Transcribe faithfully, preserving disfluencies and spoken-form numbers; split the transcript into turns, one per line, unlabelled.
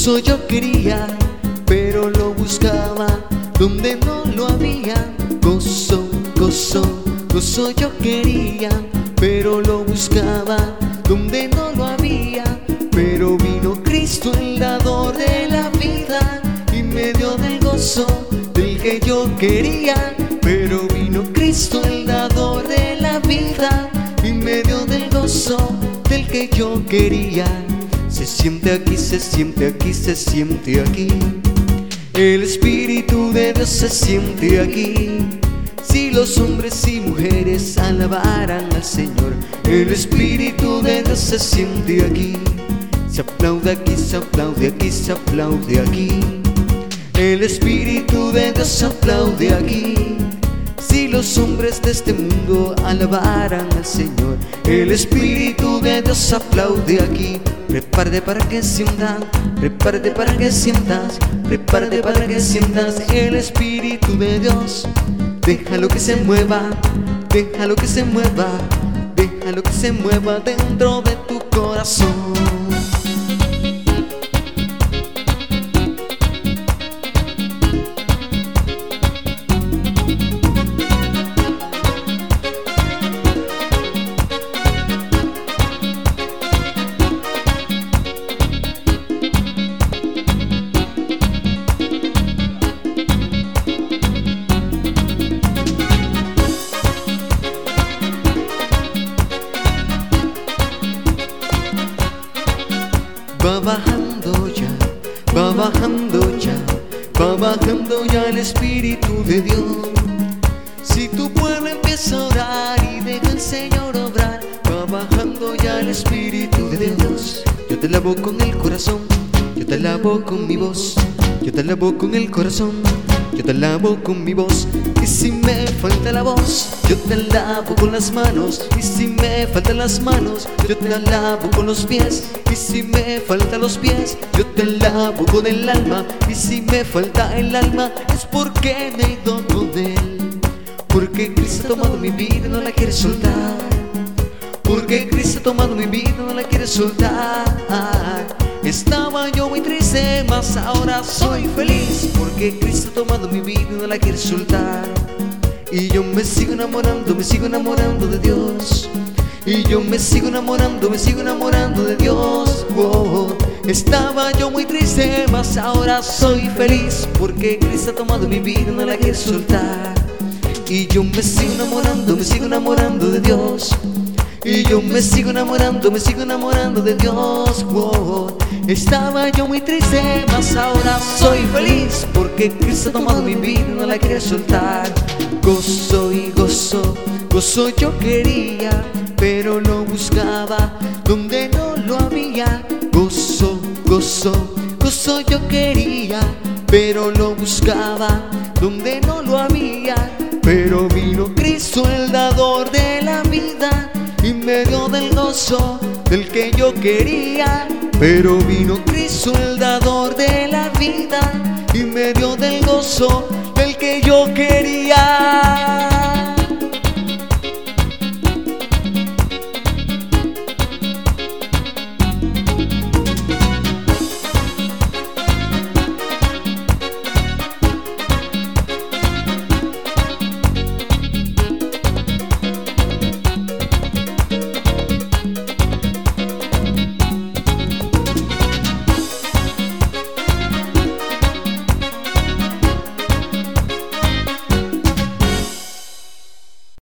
Gozo yo quería, pero lo buscaba donde no lo había. Gozo, gozo, gozo yo quería, pero lo buscaba donde no lo había. Pero vino Cristo, el dador de la vida, y me dio del gozo del que yo quería. Pero vino Cristo, el dador de la vida, y me dio del gozo del que yo quería. Se siente aquí, se siente aquí, se siente aquí. El Espíritu de Dios se siente aquí. Si los hombres y mujeres alabaran al Señor, el Espíritu de Dios se siente aquí. Se aplaude aquí, se aplaude aquí, se aplaude aquí. El Espíritu de Dios se aplaude aquí. Si los hombres de este mundo alabaran al Señor, el Espíritu de Dios aplaude aquí. Prepárate para que sientas, prepárate para que sientas, prepárate para que sientas el Espíritu de Dios. Déjalo que se mueva, déjalo que se mueva, déjalo que se mueva dentro de tu corazón. Va bajando ya, va bajando ya, va bajando ya el Espíritu de Dios. Si tu pueblo empieza a orar y deja al Señor obrar, va bajando ya el Espíritu de Dios. Yo te lavo con el corazón, yo te lavo con mi voz, yo te lavo con el corazón, yo te lavo con mi voz. Y si me falta la voz, yo te lavo con las manos. Y si me faltan las manos, yo te lavo con los pies. Y si me faltan los pies, yo te lavo con el alma. Y si me falta el alma, es porque me he ido con Él. Porque Cristo ha tomado mi vida y no la quiere soltar. Porque Cristo ha tomado mi vida y no la quiere soltar. Estaba yo muy triste, mas ahora soy feliz. Porque Cristo ha tomado mi vida y no la quiere soltar. Y yo me sigo enamorando, me sigo enamorando de Dios. Y yo me sigo enamorando, me sigo enamorando de Dios. Oh, estaba yo muy triste, mas ahora soy feliz. Porque Cristo ha tomado mi vida y no la quiere soltar. Y yo me sigo enamorando, me sigo enamorando de Dios. Y yo me sigo enamorando, me sigo enamorando de Dios. Oh, estaba yo muy triste, mas ahora soy feliz. Porque Cristo ha tomado mi vida y no la quiere soltar. Gozo y gozo, gozo yo quería, pero lo buscaba donde no lo había. Gozo, gozo, gozo yo quería, pero lo buscaba donde no lo había. Pero vino Cristo, el dador de la vida, y me dio del gozo del que yo quería. Pero vino Cristo, el dador de la vida, y me dio del gozo del que yo quería.